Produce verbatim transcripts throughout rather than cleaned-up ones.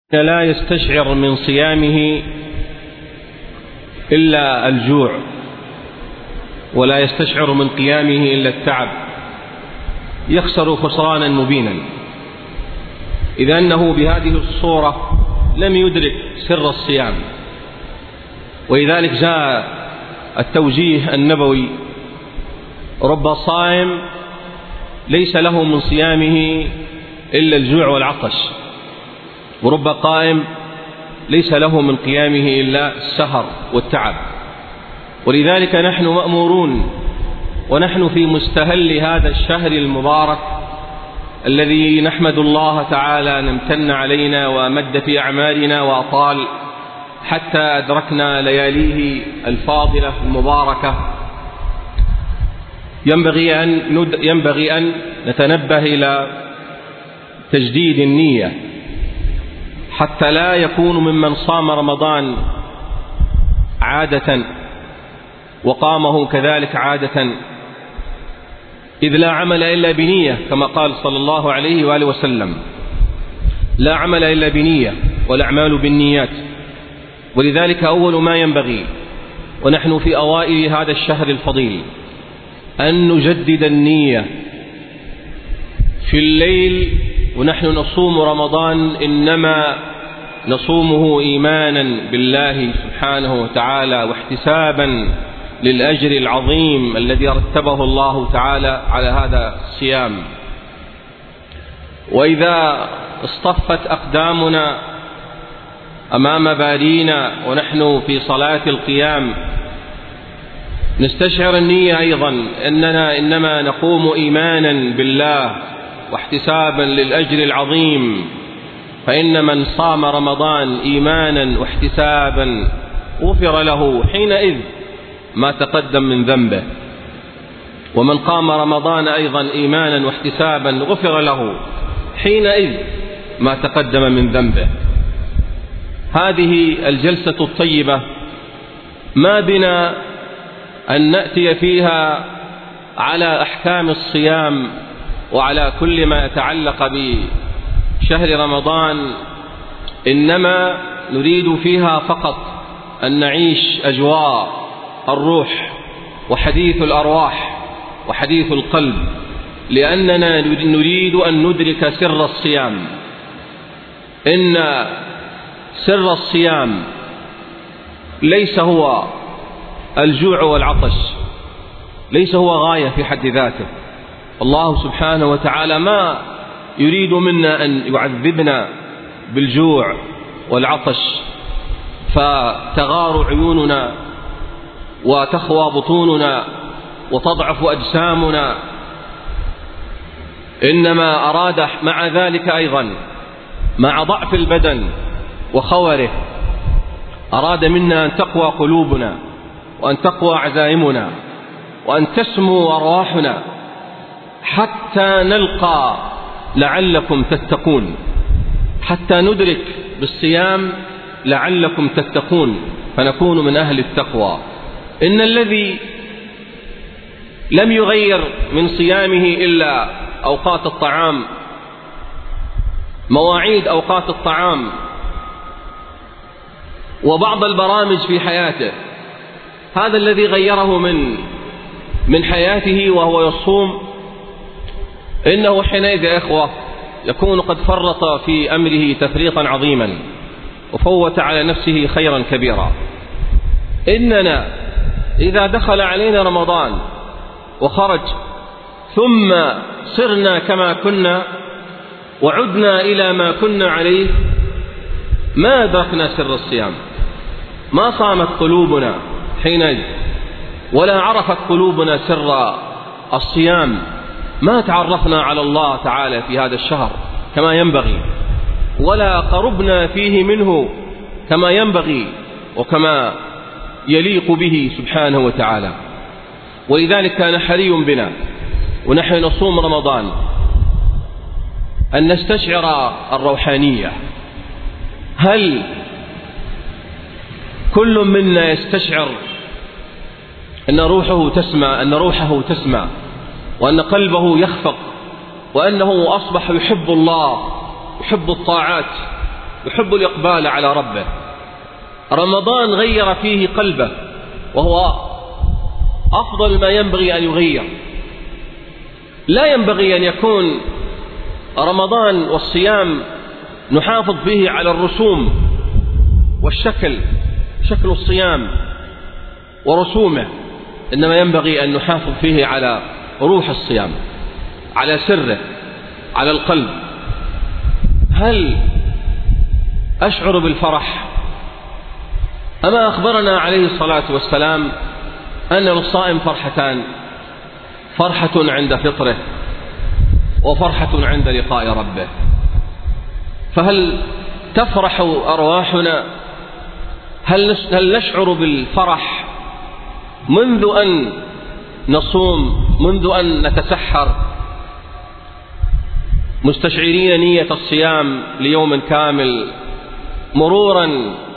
لا يستشعر من صيامه إلا الجوع، ولا يستشعر من قيامه إلا التعب، يخسر خسرانا مبينا، إذ أنه بهذه الصورة لم يدرك سر الصيام. ولذلك جاء التوجيه النبوي: رب صائم ليس له من صيامه إلا الجوع والعطش، ورب قائم ليس له من قيامه إلا السهر والتعب. ولذلك نحن مأمورون ونحن في مستهل هذا الشهر المبارك الذي نحمد الله تعالى أن امتن علينا ومد في أعمالنا وأطال حتى أدركنا لياليه الفاضلة المباركة، ينبغي أن, ند... ينبغي أن نتنبه إلى تجديد النية حتى لا يكون ممن صام رمضان عادة وقامه كذلك عادة، إذ لا عمل إلا بنية، كما قال صلى الله عليه وآله وسلم: لا عمل إلا بنية والأعمال بالنيات. ولذلك أول ما ينبغي ونحن في أوائل هذا الشهر الفضيل أن نجدد النية في الليل ونحن نصوم رمضان، إنما نصومه إيمانا بالله سبحانه وتعالى واحتسابا للأجر العظيم الذي رتبه الله تعالى على هذا الصيام. وإذا اصطفت أقدامنا أمام بارينا ونحن في صلاة القيام نستشعر النية أيضا أننا إنما نقوم إيمانا بالله واحتسابا للأجر العظيم، فإن من صام رمضان إيمانا واحتسابا غفر له حينئذ ما تقدم من ذنبه، ومن قام رمضان أيضا إيمانا واحتسابا غفر له حينئذ ما تقدم من ذنبه. هذه الجلسة الطيبة ما بنا أن نأتي فيها على أحكام الصيام وعلى كل ما يتعلق بشهر رمضان، إنما نريد فيها فقط أن نعيش أجواء الروح وحديث الأرواح وحديث القلب، لأننا نريد أن ندرك سر الصيام. إن سر الصيام ليس هو الجوع والعطش، ليس هو غاية في حد ذاته. الله سبحانه وتعالى ما يريد منا أن يعذبنا بالجوع والعطش فتغار عيوننا وتخوى بطوننا وتضعف أجسامنا، إنما أراد مع ذلك أيضا مع ضعف البدن وخوره أراد منا أن تقوى قلوبنا وأن تقوى عزائمنا وأن تسمو أرواحنا حتى نلقى لعلكم تتقون، حتى ندرك بالصيام لعلكم تتقون فنكون من أهل التقوى. إن الذي لم يغير من صيامه إلا أوقات الطعام، مواعيد أوقات الطعام وبعض البرامج في حياته، هذا الذي غيره من من حياته وهو يصوم، إنه حينئذ يا إخوة يكون قد فرط في أمره تفريطا عظيما وفوت على نفسه خيرا كبيرا. إننا إذا دخل علينا رمضان وخرج ثم صرنا كما كنا وعدنا إلى ما كنا عليه ما أدركنا سر الصيام، ما صامت قلوبنا حينئذ ولا عرفت قلوبنا سر الصيام، ما تعرفنا على الله تعالى في هذا الشهر كما ينبغي، ولا قربنا فيه منه كما ينبغي وكما يليق به سبحانه وتعالى. ولذلك كان حري بنا ونحن نصوم رمضان أن نستشعر الروحانية. هل كل منا يستشعر أن روحه تسمع أن روحه تسمع وأن قلبه يخفق وأنه أصبح يحب الله، يحب الطاعات، يحب الإقبال على ربه. رمضان غير فيه قلبه، وهو أفضل ما ينبغي أن يغير. لا ينبغي أن يكون رمضان والصيام نحافظ فيه على الرسوم والشكل، شكل الصيام ورسومه، إنما ينبغي أن نحافظ فيه على روح الصيام، على سره، على القلب. هل أشعر بالفرح؟ أما أخبرنا عليه الصلاة والسلام أن للصائم فرحتان: فرحة عند فطره، وفرحة عند لقاء ربه. فهل تفرح أرواحنا؟ هل نشعر بالفرح منذ أن نصوم، منذ أن نتسحر، مستشعرين نية الصيام ليوم كامل، مرورا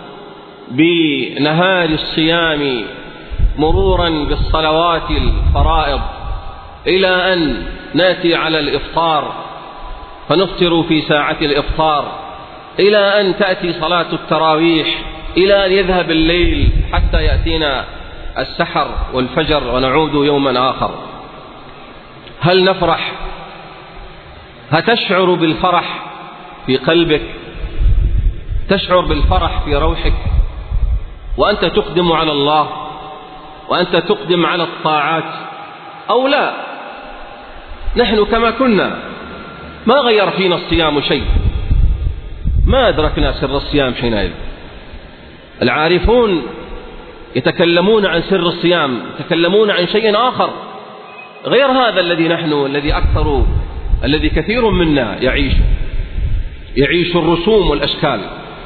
بنهار الصيام، مرورا بالصلوات الفرائض، إلى أن نأتي على الإفطار فنفطر في ساعة الإفطار، إلى أن تأتي صلاة التراويح، إلى أن يذهب الليل حتى يأتينا السحر والفجر ونعود يوما آخر. هل نفرح؟ هتشعر بالفرح في قلبك؟ تشعر بالفرح في روحك وأنت تقدم على الله، وأنت تقدم على الطاعات، أو لا؟ نحن كما كنا، ما غير فينا الصيام شيء، ما أدركنا سر الصيام حينئذ. العارفون يتكلمون عن سر الصيام، يتكلمون عن شيء آخر غير هذا الذي نحن الذي أكثر الذي كثير منا يعيش يعيش الرسوم والأشكال،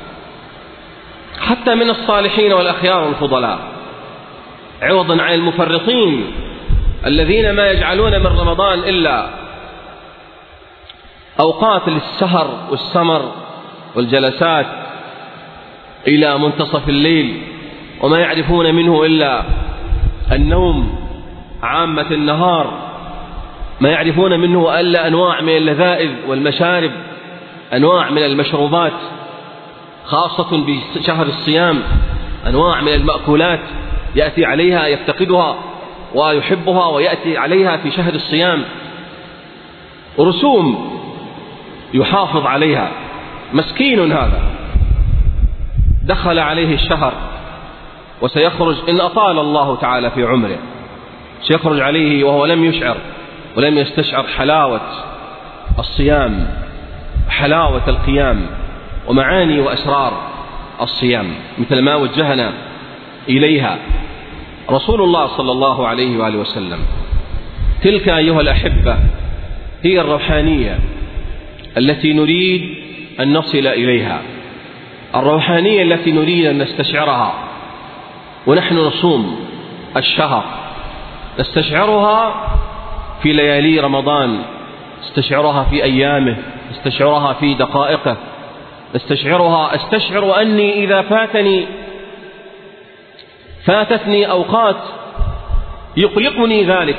حتى من الصالحين والأخيار والفضلاء، عوضا عن المفرطين الذين ما يجعلون من رمضان إلا أوقات للسهر والسمر والجلسات إلى منتصف الليل، وما يعرفون منه إلا النوم عامة النهار، ما يعرفون منه إلا أنواع من اللذائذ والمشارب، أنواع من المشروبات، خاصة بشهر الصيام، أنواع من المأكولات يأتي عليها يفتقدها ويحبها ويأتي عليها في شهر الصيام، رسوم يحافظ عليها. مسكين هذا دخل عليه الشهر وسيخرج إن أطال الله تعالى في عمره، سيخرج عليه وهو لم يشعر ولم يستشعر حلاوة الصيام، حلاوة القيام، ومعاني وأسرار الصيام، مثل ما وجهنا إليها رسول الله صلى الله عليه وآله وسلم. تلك أيها الأحبة هي الروحانية التي نريد أن نصل إليها، الروحانية التي نريد أن نستشعرها ونحن نصوم الشهر، نستشعرها في ليالي رمضان، نستشعرها في أيامه، نستشعرها في دقائقه، نستشعرها. أستشعر أني إذا فاتني فاتتني أوقات يقلقني ذلك،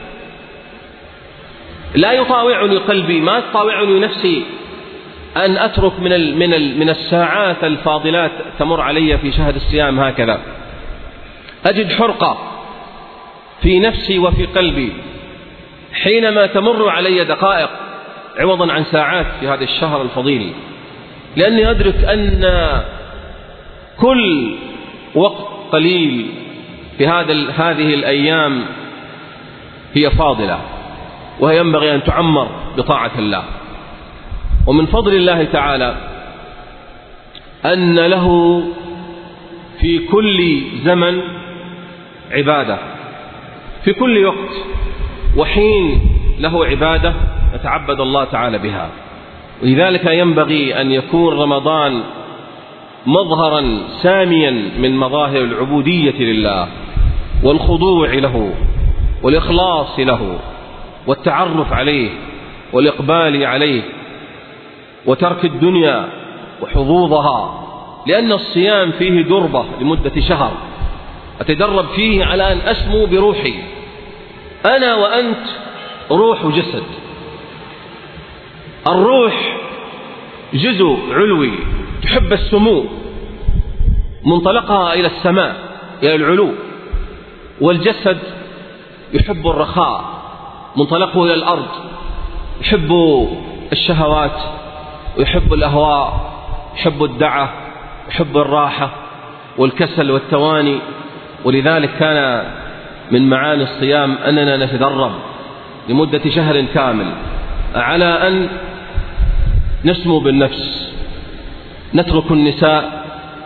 لا يطاوعني قلبي، ما تطاوعني نفسي أن أترك من ال من ال من الساعات الفاضلات تمر علي في شهر الصيام هكذا. أجد حرقة في نفسي وفي قلبي حينما تمر علي دقائق عوضا عن ساعات في هذا الشهر الفضيل، لأني أدرك أن كل وقت قليل في هذا هذه الأيام هي فاضلة، وهي ينبغي أن تعمر بطاعة الله. ومن فضل الله تعالى أن له في كل زمن عبادة، في كل وقت وحين له عبادة نتعبد الله تعالى بها. ولذلك ينبغي أن يكون رمضان مظهرا ساميا من مظاهر العبودية لله والخضوع له والإخلاص له والتعرف عليه والإقبال عليه وترك الدنيا وحظوظها، لأن الصيام فيه دربة لمدة شهر أتدرب فيه على أن أسمو بروحي. أنا وأنت روح وجسد، الروح جزء علوي تحب السمو، منطلقها إلى السماء إلى العلو، والجسد يحب الرخاء، منطلقه إلى الأرض، يحب الشهوات ويحب الأهواء، يحب الدعة، يحب الراحة والكسل والتواني. ولذلك كان من معاني الصيام أننا نتدرب لمدة شهر كامل على أن نسمو بالنفس، نترك النساء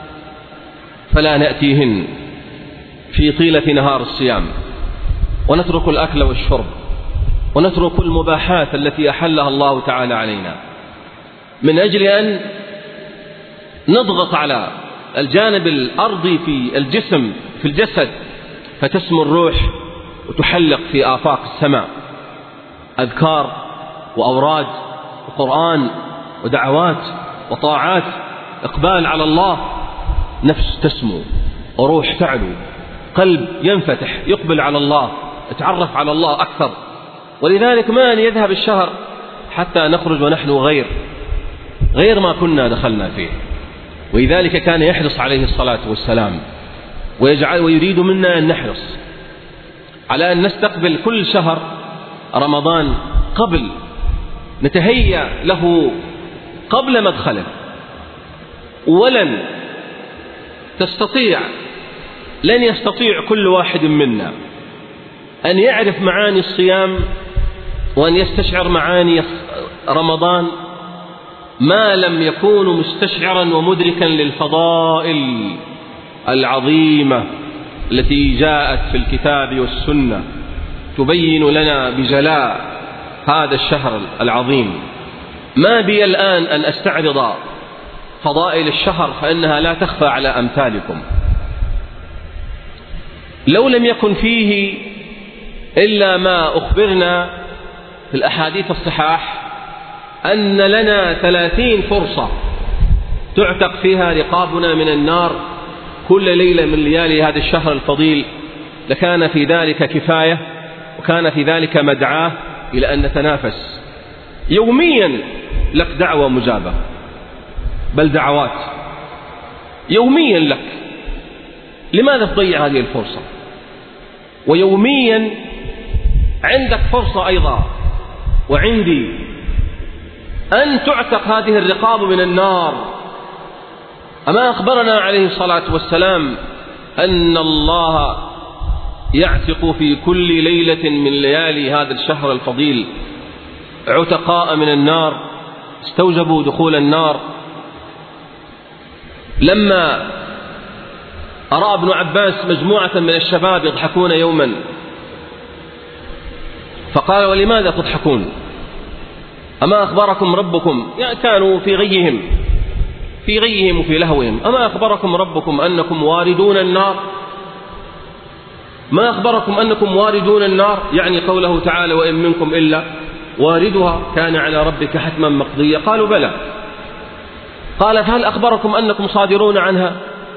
فلا نأتيهن في طيلة نهار الصيام، ونترك الأكل والشرب، ونترك المباحات التي أحلها الله تعالى علينا، من أجل أن نضغط على الجانب الأرضي في الجسم في الجسد فتسمو الروح وتحلق في آفاق السماء، أذكار وأوراد وقرآن ودعوات وطاعات، إقبال على الله، نفس تسمو وروح تعلو، قلب ينفتح يقبل على الله، اتعرف على الله أكثر. ولذلك ما أن يذهب الشهر حتى نخرج ونحن غير غير ما كنا دخلنا فيه. ولذلك كان يحرص عليه الصلاة والسلام ويجعل ويريد منا أن نحرص على أن نستقبل كل شهر رمضان قبل نتهيأ له قبل مدخله. ولن تستطيع لن يستطيع كل واحد منا أن يعرف معاني الصيام وأن يستشعر معاني رمضان ما لم يكون مستشعرا ومدركا للفضائل العظيمة التي جاءت في الكتاب والسنة تبين لنا بجلاء هذا الشهر العظيم. ما بي الآن أن أستعرض فضائل الشهر فإنها لا تخفى على أمثالكم. لو لم يكن فيه إلا ما أخبرنا في الأحاديث الصحاح أن لنا ثلاثين فرصة تعتق فيها رقابنا من النار كل ليلة من ليالي هذا الشهر الفضيل، لكان في ذلك كفاية، وكان في ذلك مدعاة إلى أن نتنافس. يوميا لك دعوة مجابة، بل دعوات يوميا لك، لماذا تضيع هذه الفرصة؟ ويوميا عندك فرصة أيضا وعندي أن تعتق هذه الرقاب من النار. أما أخبرنا عليه الصلاة والسلام أن الله يعتق في كل ليلة من ليالي هذا الشهر الفضيل عتقاء من النار استوجبوا دخول النار. لما أرى ابن عباس مجموعة من الشباب يضحكون يوما فقال: ولماذا تضحكون؟ أما أخبركم ربكم، يعني كانوا في غيهم في غيهم وفي لهوهم، أما أخبركم ربكم أنكم واردون النار؟ ما أخبركم أنكم واردون النار؟ يعني قوله تعالى: وإن منكم إلا واردها كان على ربك حتما مقضيا. قالوا: بلى. قال: فهل أخبركم أنكم صادرون عنها؟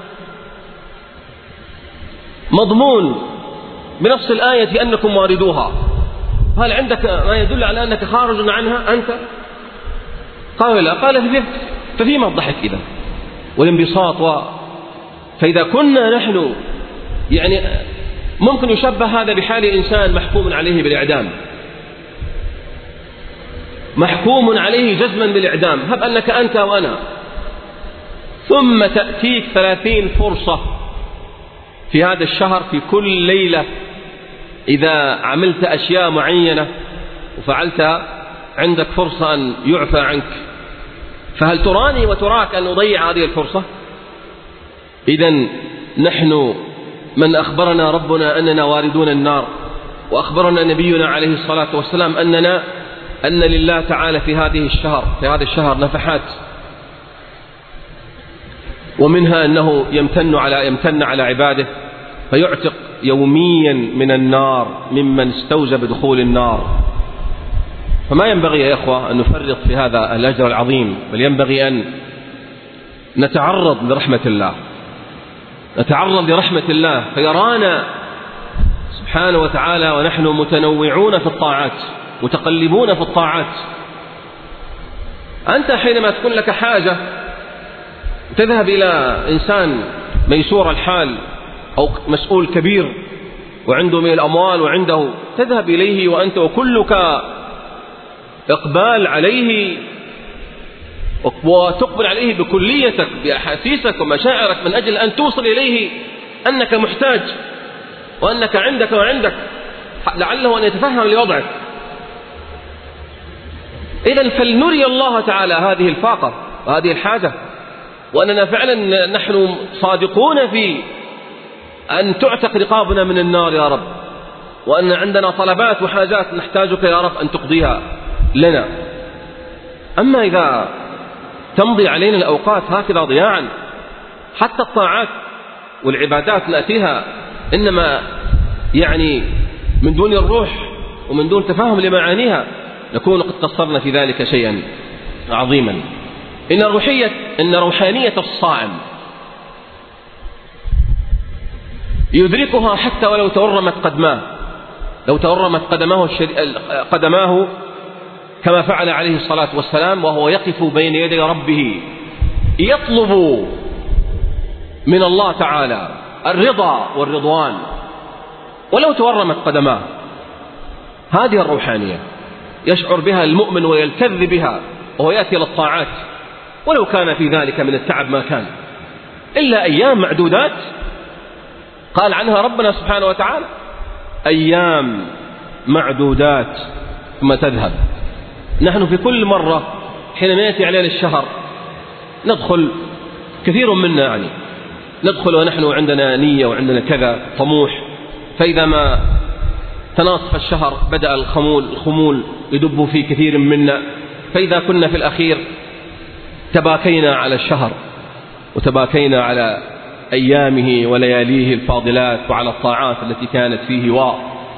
مضمون بنفس الآية أنكم واردوها، هل عندك ما يدل على أنك خارج عنها أنت؟ قال: لا. قال: ففيما الضحك إذا والانبساط و... فإذا كنا نحن يعني ممكن يشبه هذا بحال إنسان محكوم عليه بالإعدام، محكوم عليه جزما بالإعدام، هب أنك أنت وأنا، ثم تأتيك ثلاثين فرصة في هذا الشهر في كل ليلة إذا عملت أشياء معينة وفعلتها عندك فرصة أن يعفى عنك، فهل تراني وتراك أن نضيع هذه الفرصة؟ إذن نحن من أخبرنا ربنا أننا واردون النار، وأخبرنا نبينا عليه الصلاة والسلام أننا أن لله تعالى في هذه الشهر في هذا الشهر نفحات، ومنها أنه يمتن على يمتن على عباده فيعتق يوميا من النار ممن استوجب دخول النار. فما ينبغي يا إخوة أن نفرط في هذا الأجر العظيم، بل ينبغي أن نتعرض لرحمة الله نتعرض لرحمة الله فيرانا سبحانه وتعالى ونحن متنوعون في الطاعات متقلبون في الطاعات. أنت حينما تكون لك حاجة تذهب إلى إنسان ميسور الحال أو مسؤول كبير وعنده من الأموال وعنده، تذهب إليه وأنت وكلك إقبال عليه وتقبل عليه بكليتك بأحاسيسك ومشاعرك من أجل أن توصل إليه أنك محتاج وأنك عندك وعندك، لعله أن يتفهم لوضعك. إذن فلنري الله تعالى هذه الفاقة وهذه الحاجة، وأننا فعلا نحن صادقون في أن تعتق رقابنا من النار يا رب، وأن عندنا طلبات وحاجات نحتاجك يا رب أن تقضيها لنا. أما إذا تمضي علينا الأوقات هكذا ضياعا، حتى الطاعات والعبادات نأتيها إنما يعني من دون الروح ومن دون تفاهم لمعانيها، نكون قد قصرنا في ذلك شيئا عظيما. إن روحية إن روحانية الصائم يدركها حتى ولو تورمت قدماه، لو تورمت قدماه, قدماه كما فعل عليه الصلاة والسلام وهو يقف بين يدي ربه يطلب من الله تعالى الرضا والرضوان، ولو تورمت قدماه. هذه الروحانية يشعر بها المؤمن ويلتذ بها وهو يأتي للطاعات، ولو كان في ذلك من التعب ما كان، إلا أيام معدودات قال عنها ربنا سبحانه وتعالى أيام معدودات ثم تذهب. نحن في كل مرة حينما يأتي علينا الشهر ندخل، كثير منا يعني ندخل ونحن عندنا نية وعندنا كذا طموح، فإذا ما تناصف الشهر بدأ الخمول الخمول يدب في كثير منا، فإذا كنا في الأخير تباكينا على الشهر وتباكينا على أيامه ولياليه الفاضلات وعلى الطاعات التي كانت فيه و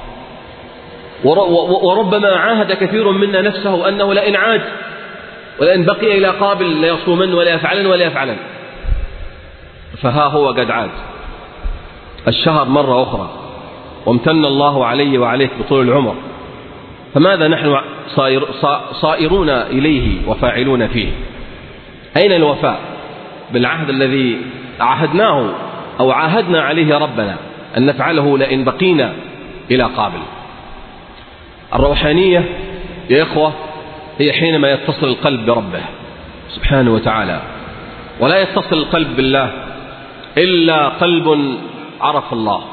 وربما عاهد كثير منا نفسه أنه لئن عاد ولئن بقي إلى قابل لا يصومن ولا يفعلن ولا يفعلن، فها هو قد عاد الشهر مرة أخرى وامتن الله علي وعليك بطول العمر، فماذا نحن صائر صائرون إليه وفاعلون فيه؟ أين الوفاء بالعهد الذي عهدناه أو عاهدنا عليه ربنا أن نفعله لئن بقينا إلى قابل؟ الروحانية يا إخوة هي حينما يتصل القلب بربه سبحانه وتعالى، ولا يتصل القلب بالله إلا قلب عرف الله.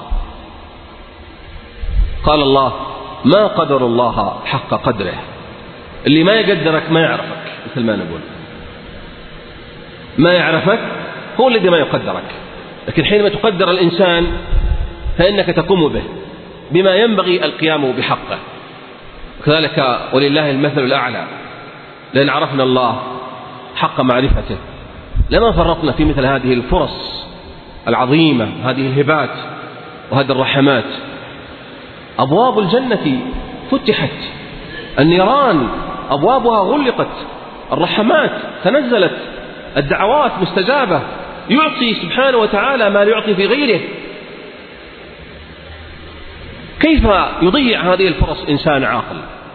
قال الله ما قدر الله حق قدره، اللي ما يقدرك ما يعرفك، مثل ما نقول ما يعرفك هو الذي ما يقدرك، لكن حينما تقدر الإنسان فإنك تقوم به بما ينبغي القيام بحقه. كذلك ولله المثل الأعلى، لأن عرفنا الله حق معرفته لما فرطنا في مثل هذه الفرص العظيمة، هذه الهبات وهذه الرحمات. أبواب الجنة فتحت، النيران أبوابها غلقت، الرحمات تنزلت، الدعوات مستجابة، يعطي سبحانه وتعالى ما لا يعطي في غيره. كيف يضيع هذه الفرص إنسان عاقل؟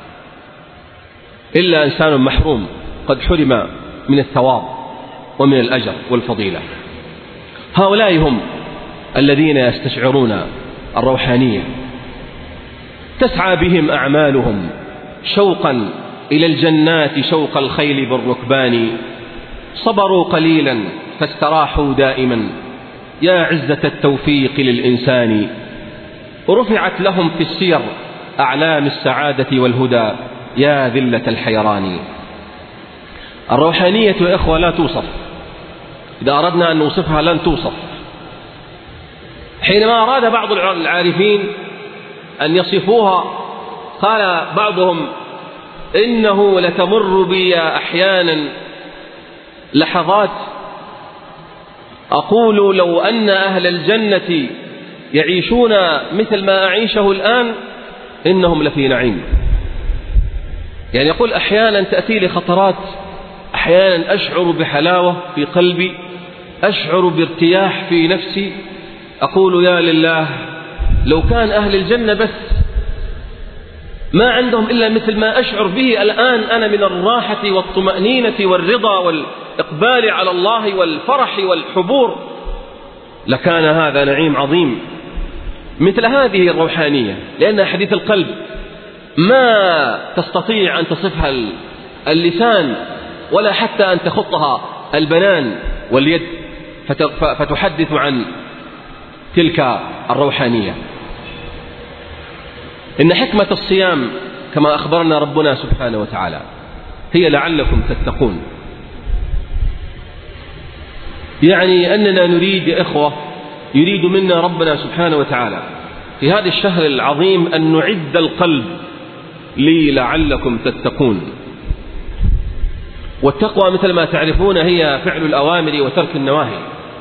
إلا إنسان محروم قد حرم من الثواب ومن الأجر والفضيلة. هؤلاء هم الذين يستشعرون الروحانية، تسعى بهم أعمالهم شوقا إلى الجنات شوق الخيل بالركبان، صبروا قليلا فاستراحوا دائما، يا عزة التوفيق للإنسان، ورفعت لهم في السير أعلام السعادة والهدى، يا ذلة الحيران. الروحانية يا إخوة لا توصف، إذا أردنا أن نوصفها لن توصف. حينما أراد بعض العارفين أن يصفوها قال بعضهم إنه لتمر بي أحيانا لحظات أقول لو أن أهل الجنة يعيشون مثل ما أعيشه الآن إنهم لفي نعيم. يعني يقول أحيانا تأتي لي خطرات، أحيانا أشعر بحلاوة في قلبي، أشعر بارتياح في نفسي، أقول يا لله لو كان أهل الجنة بس ما عندهم إلا مثل ما أشعر به الآن أنا من الراحة والطمأنينة والرضا والإقبال على الله والفرح والحبور لكان هذا نعيم عظيم. مثل هذه الروحانية، لأن حديث القلب ما تستطيع أن تصفها اللسان ولا حتى أن تخطها البنان واليد فتحدث عن تلك الروحانية. إن حكمة الصيام كما أخبرنا ربنا سبحانه وتعالى هي لعلكم تتقون، يعني أننا نريد يا إخوة، يريد منا ربنا سبحانه وتعالى في هذا الشهر العظيم أن نعد القلب لي لعلكم تتقون. والتقوى مثل ما تعرفون هي فعل الأوامر وترك النواهي.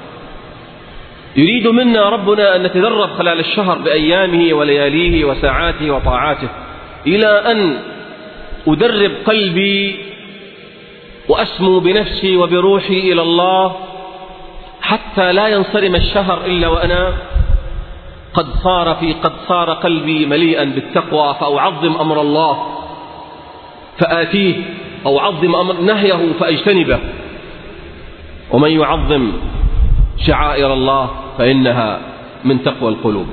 يريد منا ربنا أن نتدرب خلال الشهر بأيامه ولياليه وساعاته وطاعاته إلى أن أدرب قلبي وأسمو بنفسي وبروحي إلى الله حتى لا ينصرم الشهر إلا وأنا قد صار في قد صار قلبي مليئا بالتقوى، فأعظم أمر الله فآتيه أو أعظم أمر نهيه فأجتنبه. ومن يعظم شعائر الله فإنها من تقوى القلوب.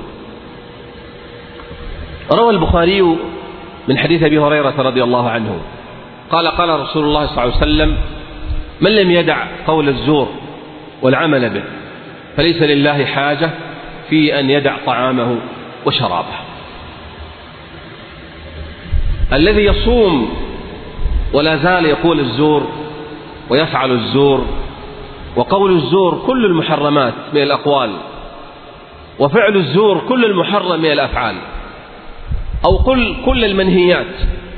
روى البخاري من حديث أبي هريرة رضي الله عنه قال قال رسول الله صلى الله عليه وسلم: من لم يدع قول الزور والعمل به فليس لله حاجة في أن يدع طعامه وشرابه. الذي يصوم ولا زال يقول الزور ويفعل الزور، وقول الزور كل المحرمات من الأقوال، وفعل الزور كل المحرم من الأفعال، أو كل كل المنهيات.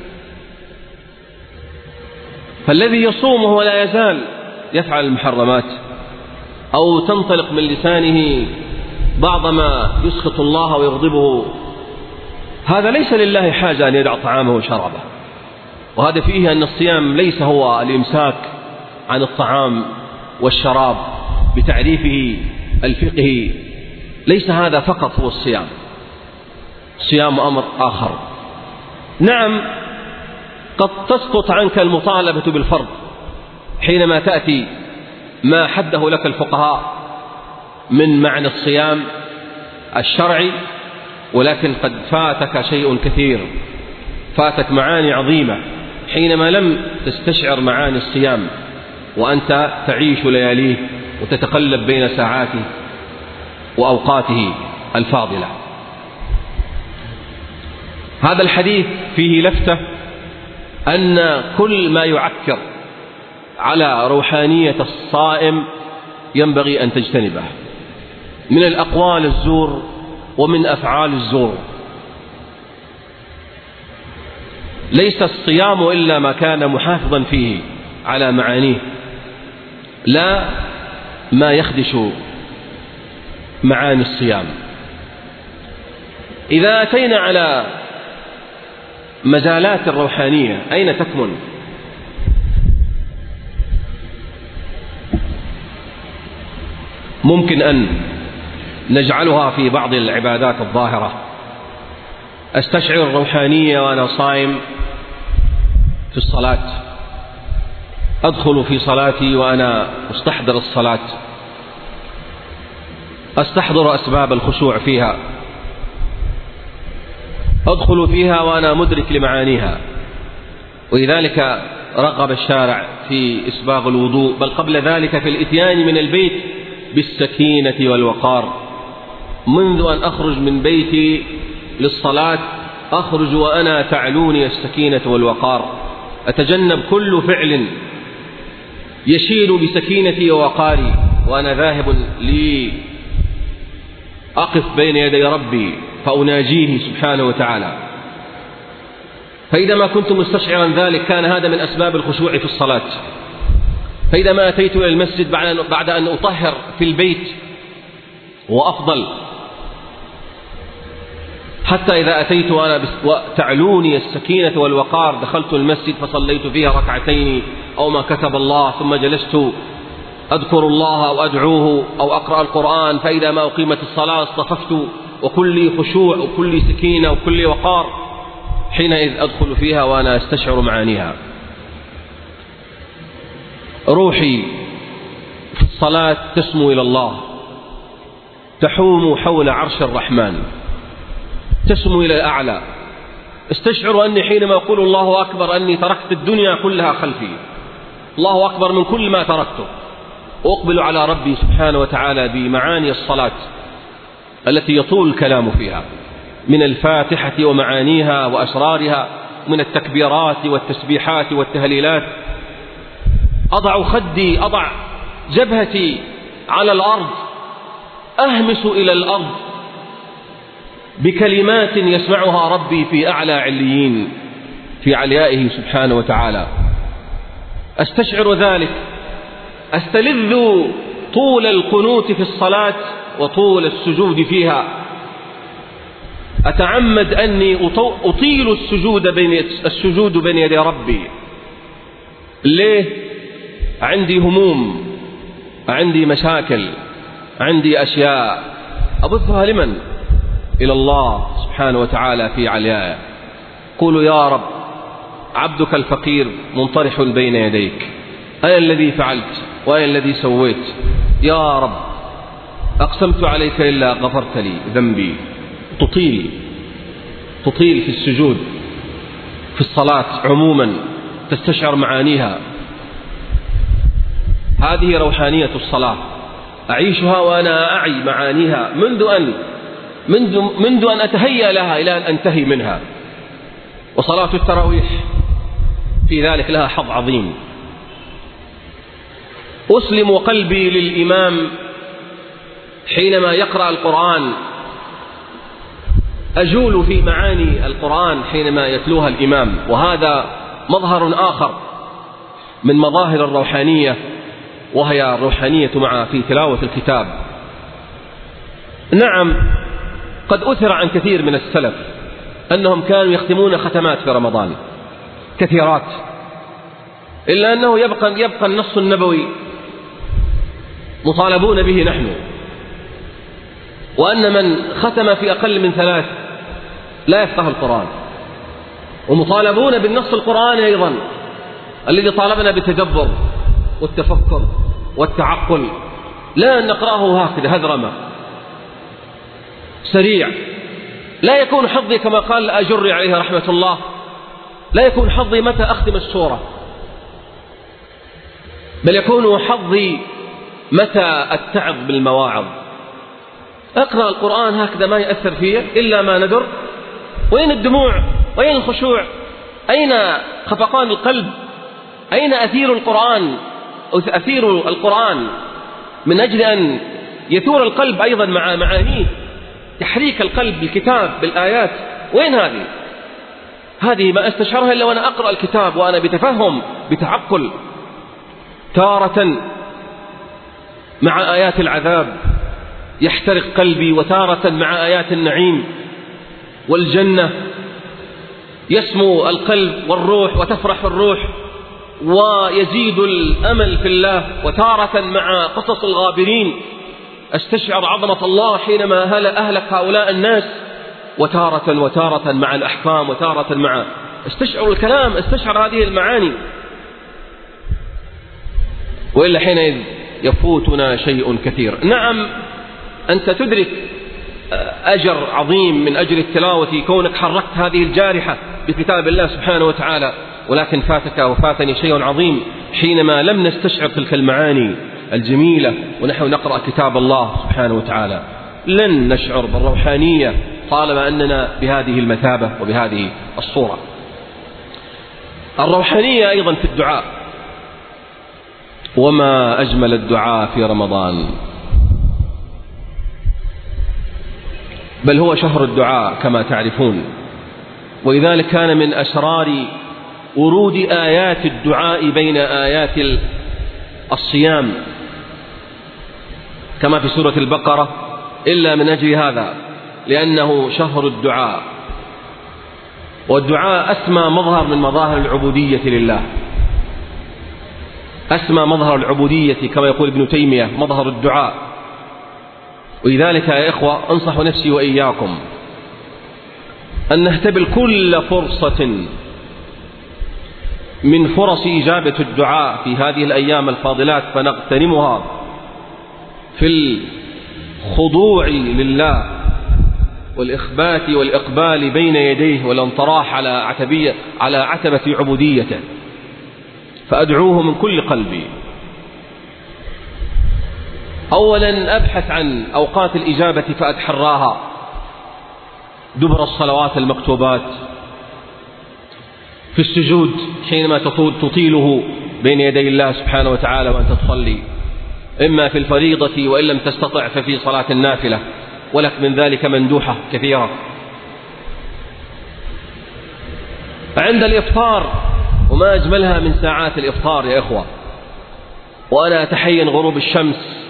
فالذي يصوم ولا يزال يفعل المحرمات أو تنطلق من لسانه بعض ما يسخط الله ويغضبه، هذا ليس لله حاجة أن يدع طعامه وشرابه. وهذا فيه أن الصيام ليس هو الإمساك عن الطعام والشراب بتعريفه الفقهي، ليس هذا فقط هو الصيام. الصيام أمر آخر. نعم قد تسقط عنك المطالبة بالفرض حينما تأتي ما حده لك الفقهاء من معنى الصيام الشرعي، ولكن قد فاتك شيء كثير، فاتك معاني عظيمة حينما لم تستشعر معاني الصيام وأنت تعيش لياليه وتتقلب بين ساعاته وأوقاته الفاضلة. هذا الحديث فيه لفتة أن كل ما يعكر على روحانية الصائم ينبغي أن تجتنبه من الأقوال الزور ومن أفعال الزور. ليس الصيام إلا ما كان محافظا فيه على معانيه، لا ما يخدش معاني الصيام. إذا أتينا على مجالات الروحانية أين تكمن؟ ممكن أن نجعلها في بعض العبادات الظاهرة. أستشعر الروحانية وأنا صائم في الصلاة، أدخل في صلاتي وأنا أستحضر الصلاة، أستحضر أسباب الخشوع فيها، أدخل فيها وأنا مدرك لمعانيها. ولذلك رغب الشارع في إسباغ الوضوء، بل قبل ذلك في الإتيان من البيت بالسكينة والوقار. منذ أن أخرج من بيتي للصلاة أخرج وأنا تعلوني السكينة والوقار، أتجنب كل فعل يشيل بسكينتي ووقاري وأنا ذاهب لي أقف بين يدي ربي فأناجيه سبحانه وتعالى. فإذا ما كنت مستشعرا ذلك كان هذا من أسباب الخشوع في الصلاة. فإذا ما أتيت إلى المسجد بعد أن أطهر في البيت وأفضل، حتى إذا أتيت وأنا تعلوني السكينة والوقار دخلت المسجد فصليت فيها ركعتين أو ما كتب الله، ثم جلست أذكر الله أو أدعوه أو أقرأ القرآن، فإذا ما أقيمت الصلاة اصطففت وكلي خشوع وكلي سكينة وكلي وقار، حينئذ أدخل فيها وأنا أستشعر معانيها. روحي في الصلاة تسمو إلى الله، تحوم حول عرش الرحمن، تسمو إلى الأعلى. استشعر أني حينما أقول الله أكبر أني تركت الدنيا كلها خلفي، الله أكبر من كل ما تركته، وأقبل على ربي سبحانه وتعالى بمعاني الصلاة التي يطول الكلام فيها، من الفاتحة ومعانيها وأسرارها، من التكبيرات والتسبيحات والتهليلات. أضع خدي، أضع جبهتي على الأرض، أهمس إلى الأرض بكلمات يسمعها ربي في أعلى عليين في عليائه سبحانه وتعالى. أستشعر ذلك، أستلذ طول القنوت في الصلاة وطول السجود فيها. أتعمد أني أطيل السجود بين السجود بين يدي ربي. ليه؟ عندي هموم، عندي مشاكل، عندي أشياء أبثها لمن؟ إلى الله سبحانه وتعالى في عليائه. قولوا يا رب عبدك الفقير منطرح بين يديك، أنا الذي فعلت وأنا الذي سويت، يا رب أقسمت عليك إلا غفرت لي ذنبي. تطيل تطيل في السجود في الصلاة عموما، تستشعر معانيها. هذه روحانية الصلاة، أعيشها وأنا أعي معانيها منذ أن منذ منذ أن أتهيأ لها إلى أن أنتهي منها. وصلاة التراويح في ذلك لها حظ عظيم. أسلم قلبي للإمام حينما يقرأ القرآن، أجول في معاني القرآن حينما يتلوها الإمام، وهذا مظهر آخر من مظاهر الروحانية، وهي الروحانية مع في تلاوة الكتاب. نعم، قد أثر عن كثير من السلف أنهم كانوا يختمون ختمات في رمضان كثيرات، إلا أنه يبقى, يبقى النص النبوي مطالبون به نحن، وأن من ختم في أقل من ثلاث لا يفقه القرآن، ومطالبون بالنص القرآني أيضا الذي طالبنا بالتدبر والتفكر والتعقل، لا أن نقرأه هكذا هذرمة سريع. لا يكون حظي كما قال الآجري عليه رحمة الله، لا يكون حظي متى أختم السورة، بل يكون حظي متى أتعظ بالمواعظ. أقرأ القرآن هكذا ما يأثر فيه إلا ما ندر. وين الدموع؟ وين الخشوع؟ أين خفقان القلب؟ أين أثير القرآن أو أثير القرآن من أجل أن يثور القلب أيضا مع معانيه، تحريك القلب بالكتاب بالآيات؟ وين هذه؟ هذه ما أستشعرها إلا وأنا أقرأ الكتاب وأنا بتفهم بتعقل. تارة مع آيات العذاب يحترق قلبي، وتارة مع آيات النعيم والجنة يسمو القلب والروح وتفرح الروح ويزيد الأمل في الله. وتارة مع قصص الغابرين أستشعر عظمة الله حينما أهلك هؤلاء الناس، وتارة وتارة مع الأحكام، وتارة مع استشعر الكلام، استشعر هذه المعاني. وإلا حينئذ يفوتنا شيء كثير. نعم، أنت تدرك أجر عظيم من أجر التلاوة كونك حركت هذه الجارحة بكتاب الله سبحانه وتعالى، ولكن فاتك وفاتني شيء عظيم حينما لم نستشعر تلك المعاني الجميلة ونحن نقرأ كتاب الله سبحانه وتعالى. لن نشعر بالروحانية طالما أننا بهذه المثابة وبهذه الصورة. الروحانية أيضا في الدعاء، وما أجمل الدعاء في رمضان، بل هو شهر الدعاء كما تعرفون، ولذلك كان من أسرار ورود آيات الدعاء بين آيات الصيام كما في سورة البقرة، إلا من أجل هذا، لأنه شهر الدعاء. والدعاء أسمى مظهر من مظاهر العبودية لله، أسمى مظهر العبودية كما يقول ابن تيمية مظهر الدعاء. ولذلك يا إخوة أنصح نفسي وإياكم أن نهتبل كل فرصة من فرص إجابة الدعاء في هذه الأيام الفاضلات فنغتنمها في الخضوع لله والإخبات والإقبال بين يديه والانطراح على عتبية على عتبة عبوديته، فأدعوه من كل قلبي. أولا أبحث عن أوقات الإجابة فأتحراها دبر الصلوات المكتوبات، في السجود حينما تطيله بين يدي الله سبحانه وتعالى وأنت تصلي، إما في الفريضة وإن لم تستطع ففي صلاة النافلة، ولك من ذلك مندوحة كثيرة. عند الإفطار، وما أجملها من ساعات الإفطار يا إخوة، وأنا أتحين غروب الشمس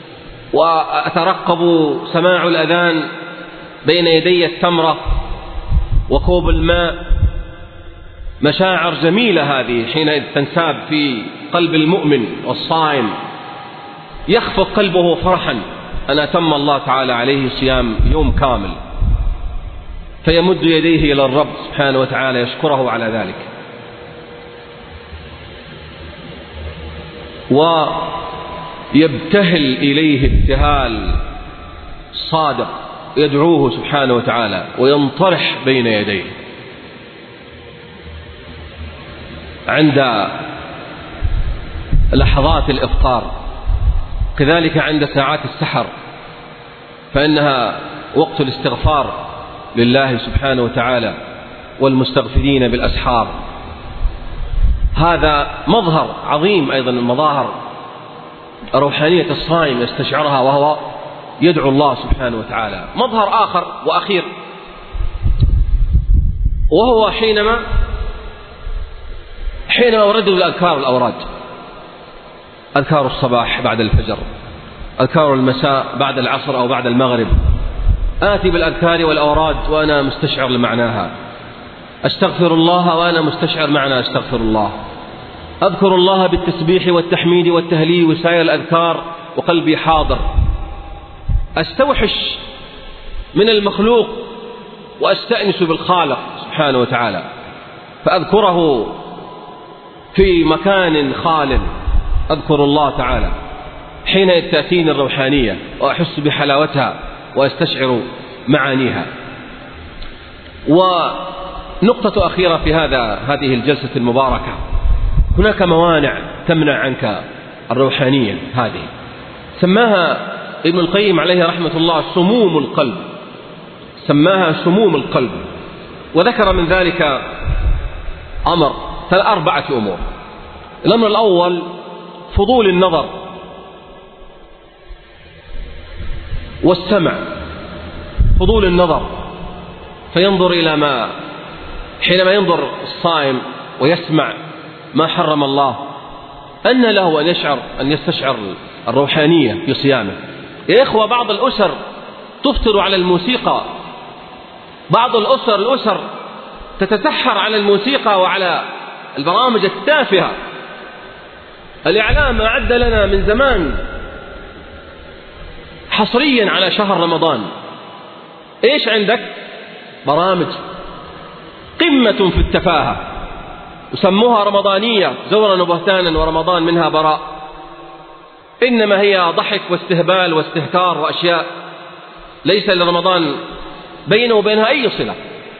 وأترقب سماع الأذان بين يدي التمرة وكوب الماء، مشاعر جميلة هذه حين تنساب في قلب المؤمن والصائم، يخفق قلبه فرحا أن أتم الله تعالى عليه صيام يوم كامل، فيمد يديه إلى الرب سبحانه وتعالى يشكره على ذلك، ويبتهل إليه ابتهال صادق، يدعوه سبحانه وتعالى وينطرح بين يديه. عند لحظات الإفطار، كذلك عند ساعات السحر، فإنها وقت الاستغفار لله سبحانه وتعالى والمستغفرين بالأسحار. هذا مظهر عظيم أيضا من مظاهر روحانية الصائم يستشعرها وهو يدعو الله سبحانه وتعالى. مظهر آخر وأخير وهو حينما حينما أردد الأذكار والأوراد، أذكار الصباح بعد الفجر، أذكار المساء بعد العصر أو بعد المغرب، آتي بالأذكار والأوراد وأنا مستشعر لمعناها، أستغفر الله وأنا مستشعر معنى أستغفر الله، أذكر الله بالتسبيح والتحميد والتهليل وسائر الأذكار وقلبي حاضر، أستوحش من المخلوق وأستأنس بالخالق سبحانه وتعالى، فأذكره في مكان خال، أذكر الله تعالى حين تأتيني الروحانية وأحس بحلاوتها وأستشعر معانيها. ونقطة أخيرة في هذا هذه الجلسة المباركة، هناك موانع تمنع عنك الروحانية هذه، سماها ابن القيم عليه رحمة الله سموم القلب، سماها سموم القلب، وذكر من ذلك أمر أربعة أمور. الأمر الأول فضول النظر والسمع، فضول النظر، فينظر إلى ما حينما ينظر الصائم ويسمع ما حرم الله، أن له أن يشعر أن يستشعر الروحانية في صيامه. يا إخوة، بعض الأسر تفطر على الموسيقى، بعض الأسر الأسر تتسحر على الموسيقى وعلى البرامج التافهة. الإعلام أعد لنا من زمان حصريا على شهر رمضان إيش عندك؟ برامج قمة في التفاهة، وسموها رمضانية زورا وبهتانا ورمضان منها براء، إنما هي ضحك واستهبال واستهتار وأشياء ليس لرمضان بينه وبينها أي صلة.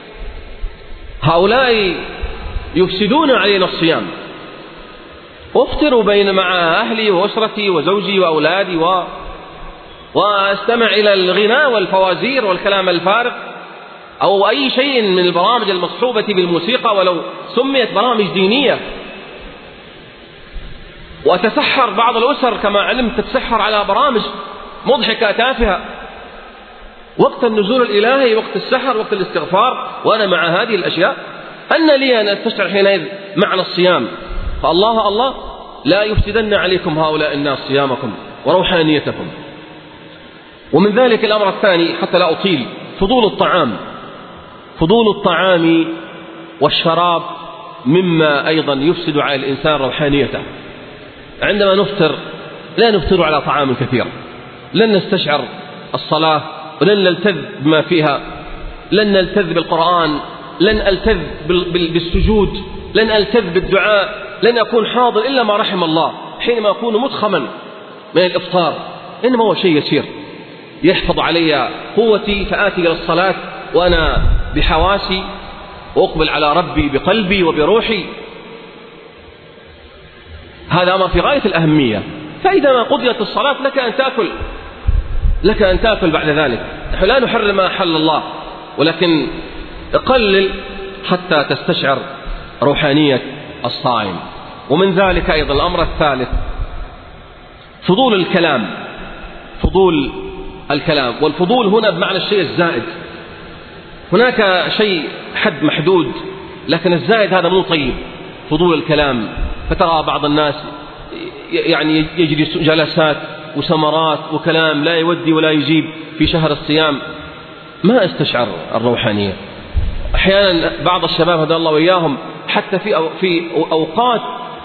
هؤلاء يفسدون علينا الصيام. أفطر بين مع أهلي وأسرتي وزوجي وأولادي و... واستمع إلى الغناء والفوازير والكلام الفارغ أو أي شيء من البرامج المصحوبة بالموسيقى ولو سميت برامج دينية، وتسحر بعض الأسر كما علمت تتسحر على برامج مضحكة تافهة. وقت النزول الإلهي، وقت السحر، وقت الاستغفار، وأنا مع هذه الأشياء أن لي أن أستشعر حينئذ معنى الصيام. فالله الله لا يفسدن عليكم هؤلاء الناس صيامكم وروحانيتكم. ومن ذلك الأمر الثاني حتى لا أطيل، فضول الطعام، فضول الطعام والشراب مما أيضا يفسد على الإنسان روحانيته. عندما نفطر لا نفطر على طعام كثير، لن نستشعر الصلاة، ولن نلتذ بما فيها، لن نلتذ بالقرآن، لن ألتذ بالسجود، لن ألتذ بالدعاء، لن أكون حاضر إلا ما رحم الله حينما أكون متخما من الإفطار، إنما هو شيء يسير يحفظ علي قوتي فآتي إلى الصلاة وأنا بحواسي وأقبل على ربي بقلبي وبروحي. هذا أمر في غاية الأهمية. فإذا ما قضيت الصلاة لك أن تأكل، لك أن تأكل بعد ذلك. نحن لا نحرم ما أحل الله، ولكن قلل حتى تستشعر روحانية الصائم. ومن ذلك أيضا الأمر الثالث فضول الكلام. فضول الكلام، والفضول هنا بمعنى الشيء الزائد. هناك شيء حد محدود، لكن الزائد هذا مو طيب. فضول الكلام، فترى بعض الناس يعني يجلس جلسات وسمرات وكلام لا يودي ولا يجيب في شهر الصيام، ما استشعر الروحانية. أحيانا بعض الشباب هدى الله وإياهم حتى في في أوقات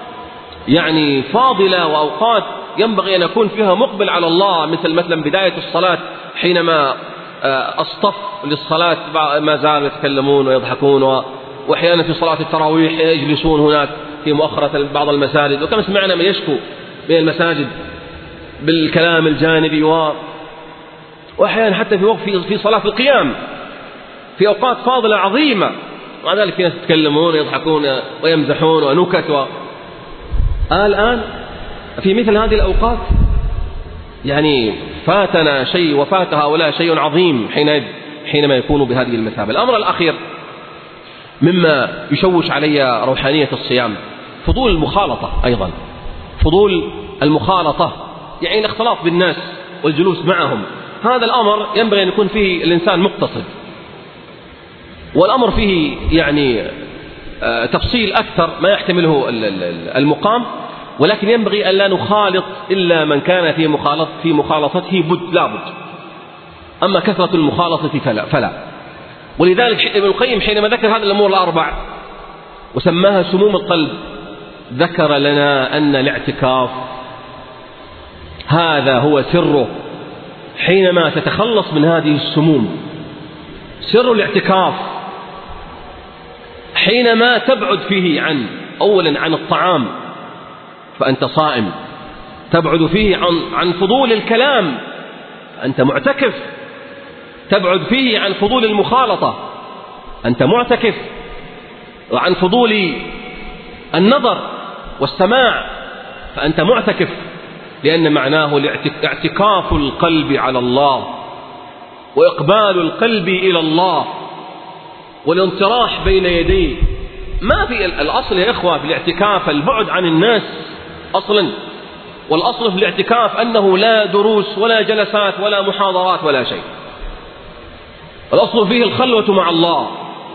يعني فاضلة وأوقات ينبغي أن يكون فيها مقبل على الله، مثل مثلا بداية الصلاة حينما الصف للصلاة ما زالوا يتكلمون ويضحكون، وأحيانا في صلاة التراويح يجلسون هناك في مؤخرة بعض المساجد، وكما سمعنا من يشكو من المساجد بالكلام الجانبي، و... وأحيانا حتى في وقت في صلاة القيام في أوقات فاضلة عظيمة، مع ذلك في ناس يتكلمون ويضحكون ويمزحون ونكت و... الآن في مثل هذه الأوقات يعني فاتنا شيء وفات هؤلاء شيء عظيم حين حينما يكونوا بهذه المثابة. الأمر الأخير مما يشوش علي روحانية الصيام فضول المخالطة. أيضا فضول المخالطة، يعني الاختلاط بالناس والجلوس معهم. هذا الأمر ينبغي أن يكون فيه الإنسان مقتصد، والأمر فيه يعني تفصيل أكثر ما يحتمله المقام، ولكن ينبغي أن لا نخالط إلا من كان في مخالط في مخالطته بد لا بد. أما كثرة المخالطة فلا, فلا. ولذلك ابن القيم حينما ذكر هذه الأمور الأربع وسماها سموم القلب، ذكر لنا أن الاعتكاف هذا هو سره حينما تتخلص من هذه السموم. سر الاعتكاف حينما تبعد فيه عن أولا عن الطعام فأنت صائم، تبعد فيه عن, عن فضول الكلام أنت معتكف، تبعد فيه عن فضول المخالطة أنت معتكف، وعن فضول النظر والسماع فأنت معتكف، لأن معناه اعتكاف القلب على الله وإقبال القلب إلى الله والانطراح بين يديه. ما في الأصل يا إخوة في الاعتكاف البعد عن الناس أصلا، والأصل في الاعتكاف أنه لا دروس ولا جلسات ولا محاضرات ولا شيء. الأصل فيه الخلوة مع الله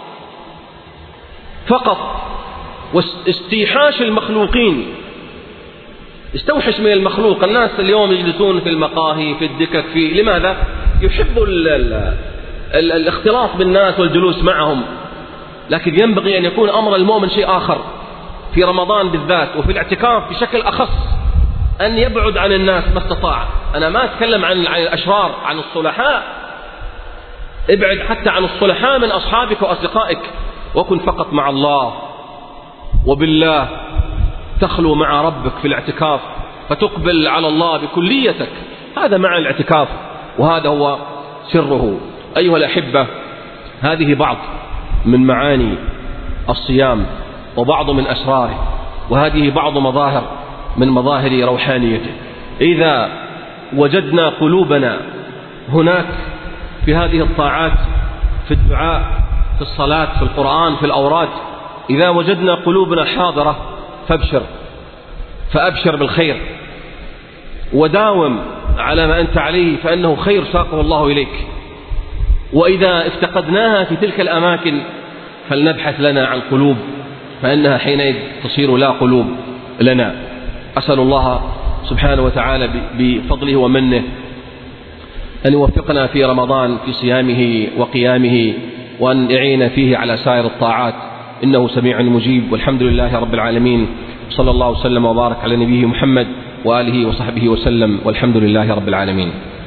فقط، واستيحاش المخلوقين. استوحش من المخلوق. الناس اليوم يجلسون في المقاهي في الدكك في لماذا؟ يحبوا ال ال ال الاختلاط بالناس والجلوس معهم، لكن ينبغي أن يكون أمر المؤمن شيء آخر في رمضان بالذات، وفي الاعتكاف بشكل أخص، أن يبعد عن الناس ما استطاع. أنا ما أتكلم عن الأشرار، عن الصلحاء. ابعد حتى عن الصلحاء من أصحابك وأصدقائك، وكن فقط مع الله وبالله. تخلو مع ربك في الاعتكاف فتقبل على الله بكليتك. هذا مع الاعتكاف، وهذا هو سره. أيها الأحبة، هذه بعض من معاني الصيام وبعض من أسراره، وهذه بعض مظاهر من مظاهر روحانيته. إذا وجدنا قلوبنا هناك في هذه الطاعات، في الدعاء، في الصلاة، في القرآن، في الأوراد، إذا وجدنا قلوبنا حاضرة فابشر فأبشر بالخير، وداوم على ما أنت عليه فإنه خير ساقه الله إليك. وإذا افتقدناها في تلك الأماكن فلنبحث لنا عن قلوب، فإنها حينئذ تصير لا قلوب لنا. أسأل الله سبحانه وتعالى بفضله ومنه أن يوفقنا في رمضان في صيامه وقيامه، وأن يعين فيه على سائر الطاعات، إنه سميع مجيب. والحمد لله رب العالمين، صلى الله وسلم وبارك على نبيه محمد وآله وصحبه وسلم، والحمد لله رب العالمين.